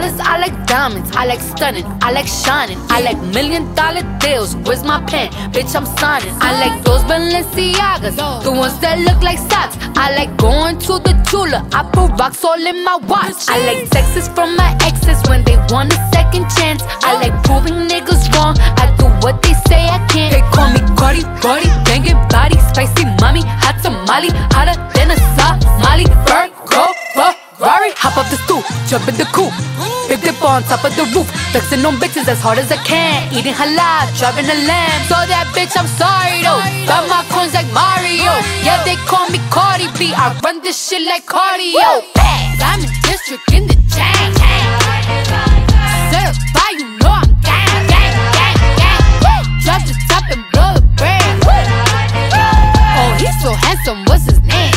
flawless, I like diamonds. I like stunning, I like shining. I like $1 million deals. Where's my pen? Bitch, I'm signing. I like those Balenciagas, the ones that look like socks. I like going to the Tula. I put rocks all in my watch. I like texts from my exes when they want a second chance. I like proving niggas wrong. I do what they say I can't. They call me Cardi, Cardi, banging body, spicy mommy, hot tamale, hotter than a Somali. Virgo, Ferrari, hop up the stoop, jump in the coupe, big dip on top of the roof, flexing on bitches as hard as I can, eating halal, driving a lamb. So that bitch, I'm sorry though, got my coins like Mario. Yeah, they call me Cardi B, I run this shit like cardio. I'm in district in the chain. Certified, you know I'm gang, gang, gang, gang. Drop the top and blow the brand. Oh, he's so handsome, what's his name?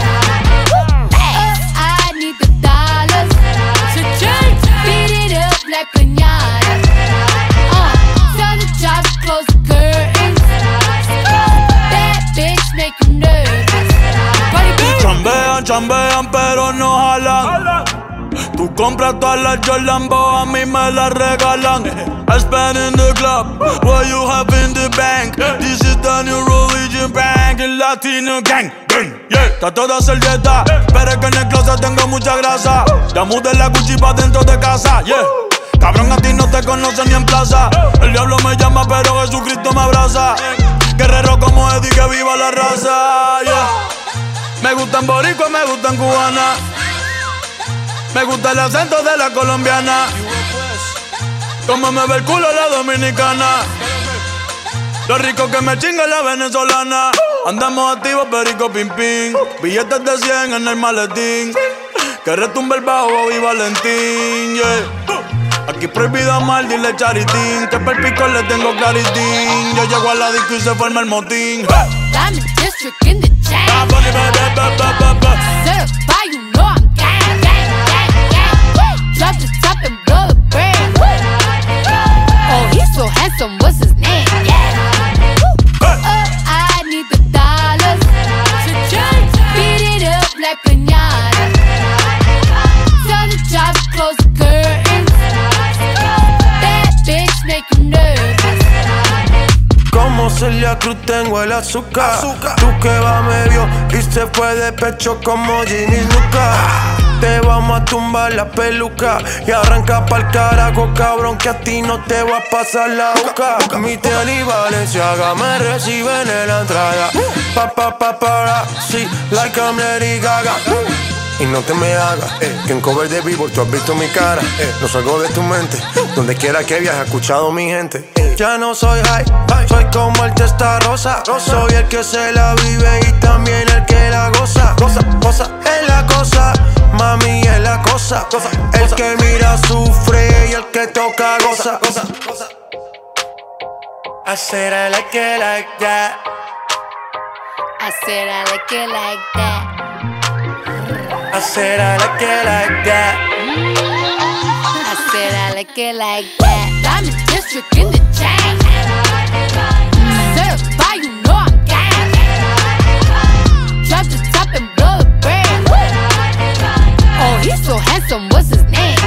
I need the dollars to change. Beat it up like piñata. Tell the job to close the curtains. That bitch make you nervous. Chambean, chambean, pero no jalan. Tú compras todas las Jordan, a mí me las regalan. I spend in the club, what you have in the bank. This is the new religion bank, el Latino gang. Yeah, trato de hacer dieta, pero es que en el closet tengo mucha grasa. Ya mudé la Gucci pa' dentro de casa, yeah. Cabrón, a ti no te conocen ni en plaza. El diablo me llama, pero Jesucristo me abraza. Guerrero como Eddie, que viva la raza, yeah. Me gustan boricua, me gustan cubana. Me gusta el acento de la colombiana. Como me ve el culo la dominicana. Lo rico que me chinga la venezolana. Andamos activos, perico, pim, pim. Billetes de 100 en el maletín. Que retumbe el bajo, Bobby Valentín, yeah. Aquí prohibido amar, dile charitín. Que per pico le tengo claritín. Yo llego a la disco y se forma el motín. Diamond District in the chain. Certified, you know I'm gang, gang, gang, gang. Drop the top and blow the brand. Oh, he's so handsome, what's his name? I need the dollars to change. Beat it up like piñata. Tell the job to close the curtains. That bitch make you nervous. Como Celia Cruz tengo el azúcar. Tú que va medio y se fue de pecho como Ginny Luca. Te vamos a tumbar la peluca y arranca pa'l carajo, cabrón, que a ti no te va a pasar la boca. Mi tele y Valenciaga me reciben en la entrada. Para, sí, like I'm Lady Gaga. Y no te me hagas, que en cover de Billboard tú has visto mi cara. No salgo de tu mente, donde quiera que viajes, he escuchado mi gente. Ya no soy high, soy como el testa rosa. Soy el que se la vive y también el que la goza. Goza, es la cosa, mami es la cosa. El que mira sufre y el que toca goza. I said I like it like that. I said I like it like that. I said I like it like that. I said I like it like that. Diamond District in the chain. Certified, you know I'm gang. Drop the top and blow the brand. Oh, he's so handsome, what's his name?